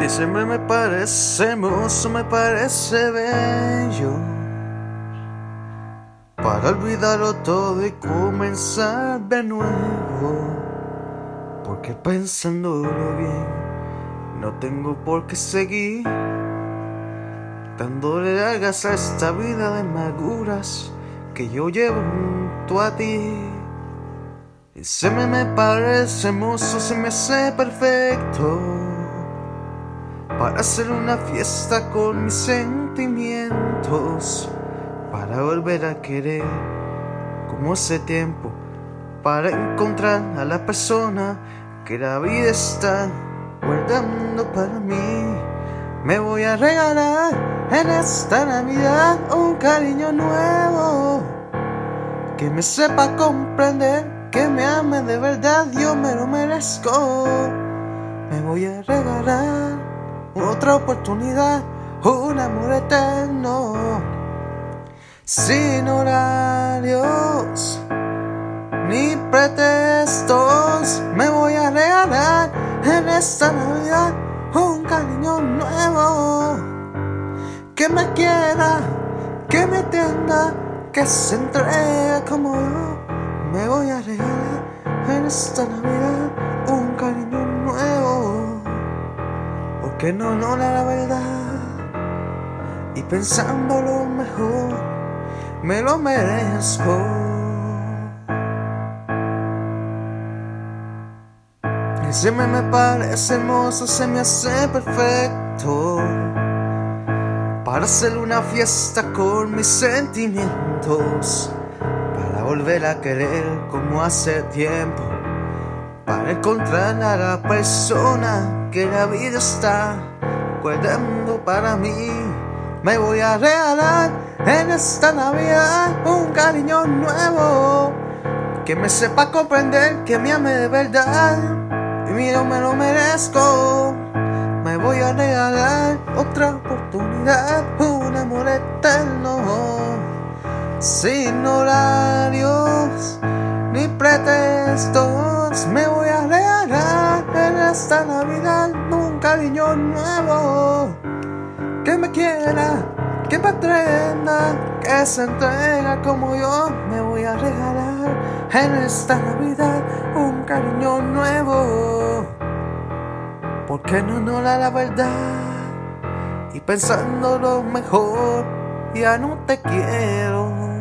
Si siempre me parece hermoso, me parece bello, para olvidarlo todo y comenzar de nuevo. Porque pensándolo bien, no tengo por qué seguir dándole largas a esta vida de amarguras que yo llevo junto a ti. Y se me parece hermoso, se me hace perfecto, para hacer una fiesta con mis sentimientos, para volver a querer como hace tiempo, para encontrar a la persona que la vida está guardando para mí. Me voy a regalar en esta Navidad un cariño nuevo, que me sepa comprender, que me ame de verdad, yo me lo merezco. Me voy a regalar otra oportunidad, un amor eterno, sin horarios ni pretextos. Me voy a regalar en esta Navidad un cariño nuevo, que me quiera, que me atienda, que se entregue como yo. Me voy a regalar en esta Navidad un cariño nuevo, porque no la verdad, y pensando lo mejor, me lo merezco. Y siempre me parece hermoso, se me hace perfecto, para hacer una fiesta con mis sentimientos, para volver a querer como hace tiempo, para encontrar a la persona que la vida está guardando para mí. Me voy a regalar en esta Navidad un cariño nuevo, que me sepa comprender, que me ame de verdad, y mira, me lo merezco. Me voy a regalar otra oportunidad, un amor eterno, sin horarios ni pretextos. Me voy a regalar en esta Navidad un cariño nuevo, que me quiera, que me atienda, que se entrega como yo. Me voy a regalar en esta Navidad un cariño nuevo, porque no la verdad, y pensando lo mejor, ya no te quiero.